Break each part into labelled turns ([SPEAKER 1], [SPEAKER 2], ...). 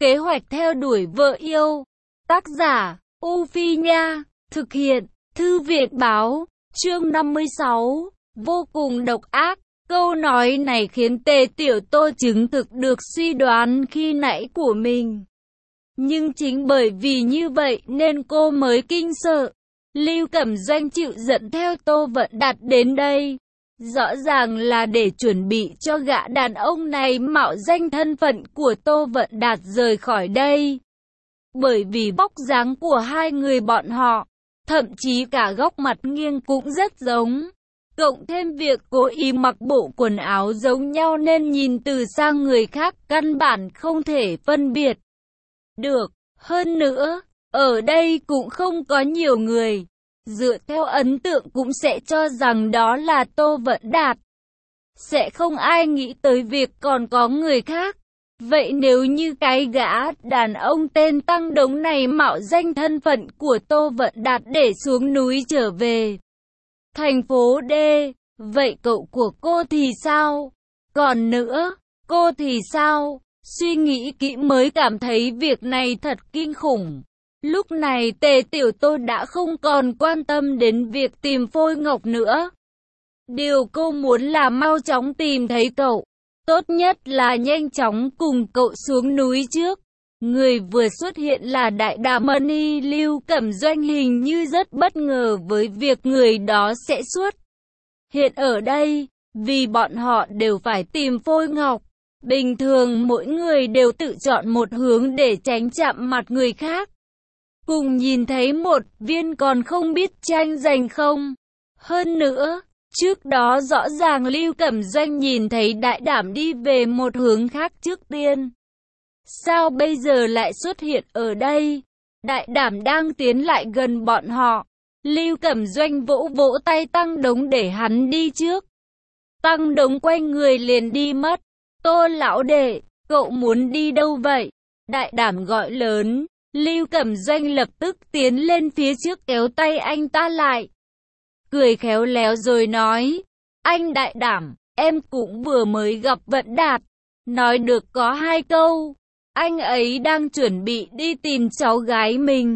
[SPEAKER 1] Kế hoạch theo đuổi vợ yêu. Tác giả, U Phi Nha. Thực hiện, Thư viện Báo. Chương 56. Vô cùng độc ác. Câu nói này khiến Tề Tiểu Tô chứng thực được suy đoán khi nãy của mình. Nhưng chính bởi vì như vậy nên cô mới kinh sợ. Lưu Cẩm Doanh chịu dẫn theo Tô Vận Đạt đến đây. Rõ ràng là để chuẩn bị cho gã đàn ông này mạo danh thân phận của Tô Vận Đạt rời khỏi đây. Bởi vì vóc dáng của hai người bọn họ, thậm chí cả góc mặt nghiêng cũng rất giống. Cộng thêm việc cố ý mặc bộ quần áo giống nhau nên nhìn từ sang người khác căn bản không thể phân biệt được. Hơn nữa, ở đây cũng không có nhiều người. Dựa theo ấn tượng cũng sẽ cho rằng đó là Tô Vận Đạt. Sẽ không ai nghĩ tới việc còn có người khác. Vậy nếu như cái gã đàn ông tên Tăng Đống này mạo danh thân phận của Tô Vận Đạt để xuống núi trở về thành phố D, vậy cậu của cô thì sao? Còn nữa, cô thì sao? Suy nghĩ kỹ mới cảm thấy việc này thật kinh khủng. Lúc này Tề Tiểu Tô đã không còn quan tâm đến việc tìm Phôi Ngọc nữa. Điều cô muốn là mau chóng tìm thấy cậu. Tốt nhất là nhanh chóng cùng cậu xuống núi trước. Người vừa xuất hiện là Đại Đà Mani. Lưu Cẩm Doanh hình như rất bất ngờ với việc người đó sẽ xuất hiện ở đây, vì bọn họ đều phải tìm Phôi Ngọc. Bình thường mỗi người đều tự chọn một hướng để tránh chạm mặt người khác. Cùng nhìn thấy một viên còn không biết tranh giành không. Hơn nữa, trước đó rõ ràng Lưu Cẩm Doanh nhìn thấy Đại Đảm đi về một hướng khác trước tiên. Sao bây giờ lại xuất hiện ở đây? Đại Đảm đang tiến lại gần bọn họ. Lưu Cẩm Doanh vỗ vỗ tay Tăng Đống để hắn đi trước. Tăng Đống quay người liền đi mất. Tô lão đệ, cậu muốn đi đâu vậy? Đại Đảm gọi lớn. Lưu Cẩm Doanh lập tức tiến lên phía trước kéo tay anh ta lại. Cười khéo léo rồi nói. Anh Đại Đảm, em cũng vừa mới gặp Vận Đạt. Nói được có 2 câu. Anh ấy đang chuẩn bị đi tìm cháu gái mình.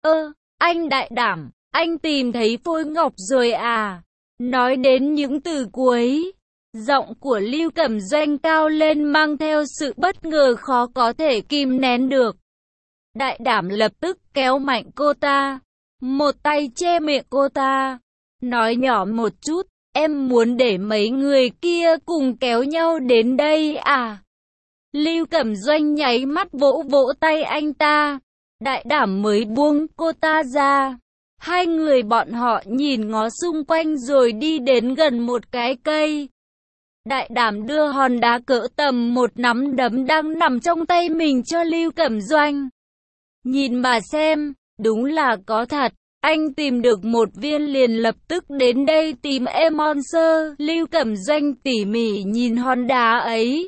[SPEAKER 1] Anh Đại Đảm, anh tìm thấy Phôi Ngọc rồi à? Nói đến những từ cuối, giọng của Lưu Cẩm Doanh cao lên mang theo sự bất ngờ khó có thể kìm nén được. Đại Đảm lập tức kéo mạnh cô ta, một tay che miệng cô ta, nói nhỏ một chút, em muốn để mấy người kia cùng kéo nhau đến đây à? Lưu Cẩm Doanh nháy mắt vỗ vỗ tay anh ta, Đại Đảm mới buông cô ta ra. Hai người bọn họ nhìn ngó xung quanh rồi đi đến gần một cái cây. Đại Đảm đưa hòn đá cỡ tầm một nắm đấm đang nằm trong tay mình cho Lưu Cẩm Doanh. Nhìn mà xem, đúng là có thật. Anh tìm được một viên liền lập tức đến đây tìm em Monster. Lưu Cẩm Doanh tỉ mỉ nhìn hòn đá ấy.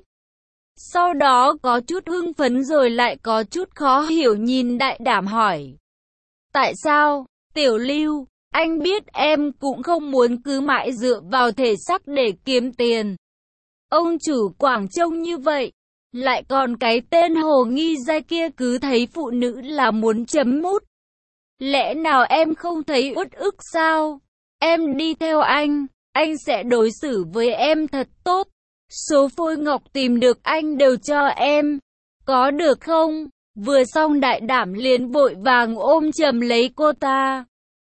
[SPEAKER 1] Sau đó có chút hưng phấn rồi lại có chút khó hiểu nhìn Đại Đảm hỏi. Tại sao, Tiểu Lưu, anh biết em cũng không muốn cứ mãi dựa vào thể xác để kiếm tiền. Ông chủ Quảng trông như vậy, lại còn cái tên hồ nghi dai kia cứ thấy phụ nữ là muốn chấm mút. Lẽ nào em không thấy uất ức sao? Em đi theo anh sẽ đối xử với em thật tốt. Số Phôi Ngọc tìm được anh đều cho em. Có được không? Vừa xong Đại Đảm liền vội vàng ôm chầm lấy cô ta.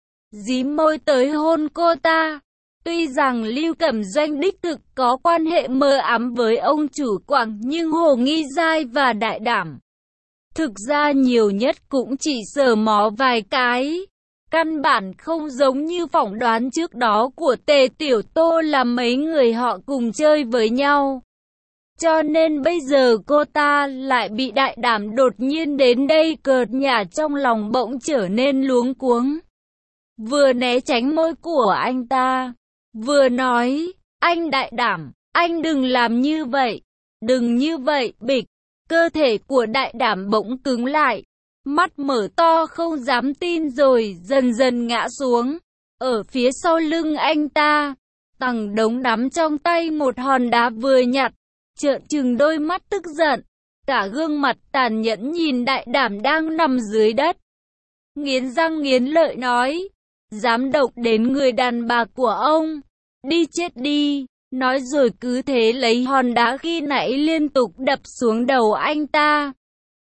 [SPEAKER 1] Dí môi tới hôn cô ta. Tuy rằng Lưu Cẩm Doanh đích thực có quan hệ mờ ám với ông chủ Quảng nhưng Hồ Nghi Giai và Đại Đảm thực ra nhiều nhất cũng chỉ sờ mó vài cái. Căn bản không giống như phỏng đoán trước đó của Tề Tiểu Tô là mấy người họ cùng chơi với nhau. Cho nên bây giờ cô ta lại bị Đại Đảm đột nhiên đến đây cợt nhả trong lòng bỗng trở nên luống cuống. Vừa né tránh môi của anh ta, vừa nói, anh Đại Đảm, anh đừng làm như vậy, đừng như vậy, bịch. Cơ thể của Đại Đảm bỗng cứng lại, mắt mở to không dám tin rồi dần dần ngã xuống. Ở phía sau lưng anh ta, Tăng Đống nắm trong tay một hòn đá vừa nhặt, trợn trừng đôi mắt tức giận. cả gương mặt tàn nhẫn nhìn Đại Đảm đang nằm dưới đất. Nghiến răng nghiến lợi nói, dám động đến người đàn bà của ông, đi chết đi. Nói rồi cứ thế lấy hòn đá khi nãy liên tục đập xuống đầu anh ta.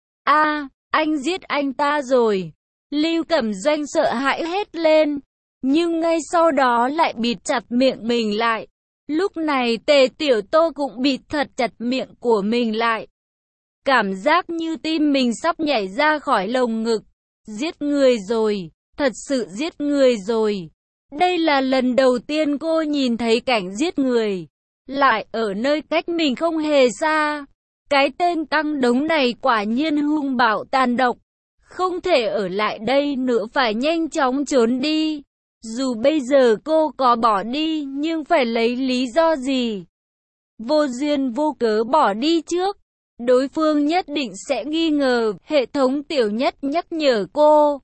[SPEAKER 1] A, anh giết anh ta rồi. Lưu Cẩm Doanh sợ hãi hét lên, nhưng ngay sau đó lại bịt chặt miệng mình lại. Lúc này Tề Tiểu Tô cũng bịt thật chặt miệng của mình lại. Cảm giác như tim mình sắp nhảy ra khỏi lồng ngực. Giết người rồi, thật sự giết người rồi. Đây là lần đầu tiên cô nhìn thấy cảnh giết người, lại ở nơi cách mình không hề xa. Cái tên Tăng Đống này quả nhiên hung bạo tàn độc, không thể ở lại đây nữa, phải nhanh chóng trốn đi. Dù bây giờ cô có bỏ đi, nhưng phải lấy lý do gì? Vô duyên vô cớ bỏ đi trước, đối phương nhất định sẽ nghi ngờ. Hệ thống Tiểu Nhất nhắc nhở cô.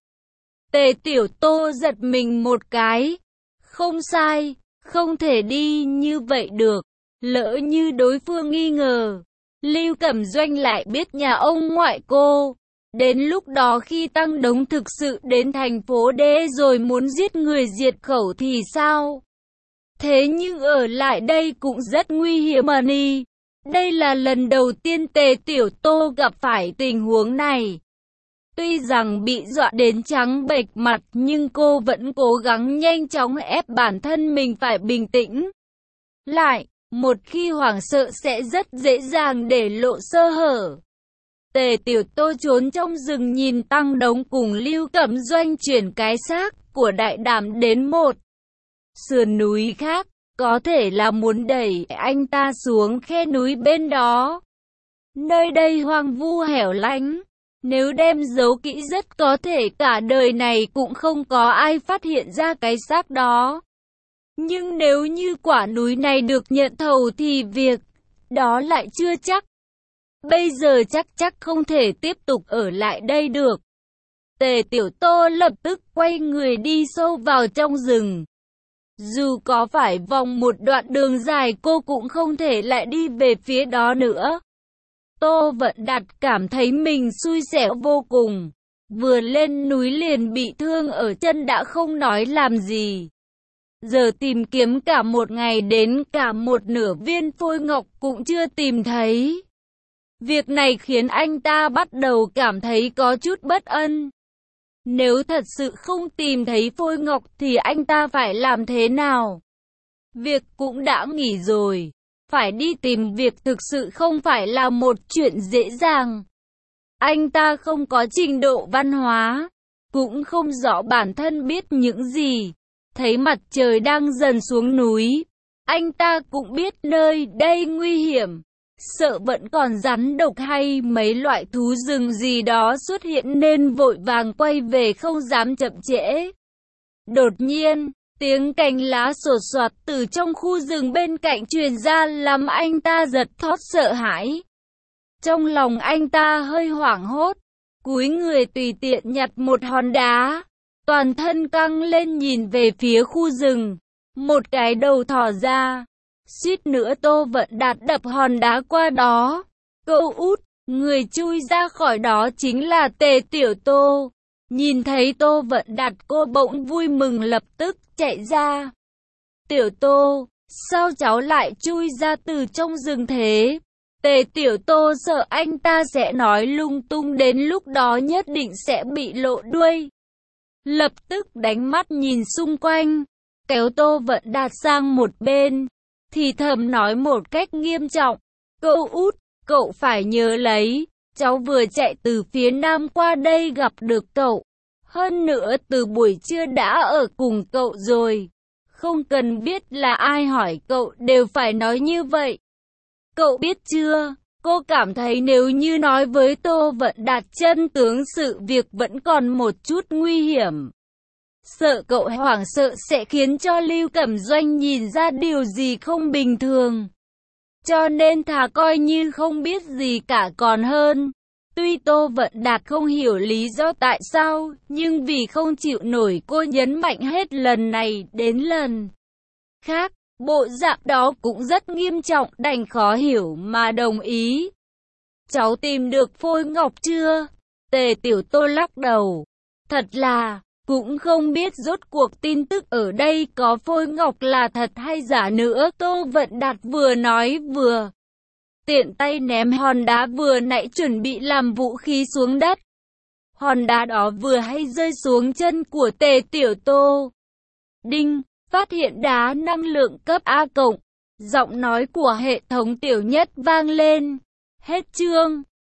[SPEAKER 1] Tề Tiểu Tô giật mình một cái. Không sai, không thể đi như vậy được. Lỡ như đối phương nghi ngờ, Lưu Cẩm Doanh lại biết nhà ông ngoại cô. Đến lúc đó khi Tăng Đống thực sự đến thành phố D rồi muốn giết người diệt khẩu thì sao? Thế nhưng ở lại đây cũng rất nguy hiểm mà đi. Đây là lần đầu tiên Tề Tiểu Tô gặp phải tình huống này. Tuy rằng bị dọa đến trắng bệch mặt nhưng cô vẫn cố gắng nhanh chóng ép bản thân mình phải bình tĩnh lại. Một khi hoảng sợ sẽ rất dễ dàng để lộ sơ hở. Tề Tiểu Tô trốn trong rừng nhìn Tăng Đống cùng Lưu Cẩm Doanh chuyển cái xác của Đại Đảm đến một sườn núi khác, có thể là muốn đẩy anh ta xuống khe núi bên đó. Nơi đây hoang vu hẻo lánh, nếu đem giấu kỹ rất có thể cả đời này cũng không có ai phát hiện ra cái xác đó. Nhưng nếu như quả núi này được nhận thầu thì việc đó lại chưa chắc. Bây giờ chắc không thể tiếp tục ở lại đây được. Tề Tiểu Tô lập tức quay người đi sâu vào trong rừng. Dù có phải vòng một đoạn đường dài cô cũng không thể lại đi về phía đó nữa. Tô Vận Đạt cảm thấy mình xui xẻo vô cùng. Vừa lên núi liền bị thương ở chân đã không nói làm gì. Giờ tìm kiếm cả một ngày đến cả một nửa viên phôi ngọc cũng chưa tìm thấy. Việc này khiến anh ta bắt đầu cảm thấy có chút bất an. Nếu thật sự không tìm thấy phôi ngọc thì anh ta phải làm thế nào? Việc cũng đã nghỉ rồi. Phải đi tìm việc thực sự không phải là một chuyện dễ dàng. Anh ta không có trình độ văn hóa, cũng không rõ bản thân biết những gì. Thấy mặt trời đang dần xuống núi, anh ta cũng biết nơi đây nguy hiểm. Sợ vẫn còn rắn độc hay mấy loại thú rừng gì đó xuất hiện nên vội vàng quay về không dám chậm trễ. Đột nhiên, tiếng cành lá sột soạt từ trong khu rừng bên cạnh truyền ra làm anh ta giật thót sợ hãi. Trong lòng anh ta hơi hoảng hốt, cúi người tùy tiện nhặt một hòn đá, toàn thân căng lên nhìn về phía khu rừng, một cái đầu thò ra. Suýt nữa Tô Vận Đạt đập hòn đá qua đó. Cậu út, người chui ra khỏi đó chính là Tề Tiểu Tô. Nhìn thấy Tô Vận Đạt cô bỗng vui mừng lập tức chạy ra. Tiểu Tô, sao cháu lại chui ra từ trong rừng thế? Tề Tiểu Tô sợ anh ta sẽ nói lung tung đến lúc đó nhất định sẽ bị lộ đuôi. Lập tức đánh mắt nhìn xung quanh, kéo Tô Vận Đạt sang một bên, thì thầm nói một cách nghiêm trọng. Cậu út, cậu phải nhớ lấy, cháu vừa chạy từ phía nam qua đây gặp được cậu. Hơn nữa từ buổi trưa đã ở cùng cậu rồi. Không cần biết là ai hỏi cậu đều phải nói như vậy. Cậu biết chưa, cô cảm thấy nếu như nói với Tô Vận Đạt chân tướng sự việc vẫn còn một chút nguy hiểm. Sợ cậu hoảng sợ sẽ khiến cho Lưu Cẩm Doanh nhìn ra điều gì không bình thường. Cho nên thà coi như không biết gì cả còn hơn. Tuy Tô Vận Đạt không hiểu lý do tại sao, nhưng vì không chịu nổi cô nhấn mạnh hết lần này đến lần khác. Bộ dạng đó cũng rất nghiêm trọng, đành khó hiểu mà đồng ý. cháu tìm được phôi ngọc chưa? Tề Tiểu Tô lắc đầu. Thật là, cũng không biết rốt cuộc tin tức ở đây có phôi ngọc là thật hay giả nữa. Tô Vận Đạt vừa nói vừa tiện tay ném hòn đá vừa nãy chuẩn bị làm vũ khí xuống đất. Hòn đá đó vừa hay rơi xuống chân của Tề Tiểu Tô. Đinh, phát hiện đá năng lượng cấp A cộng. Giọng nói của hệ thống Tiểu Nhất vang lên. Hết chương.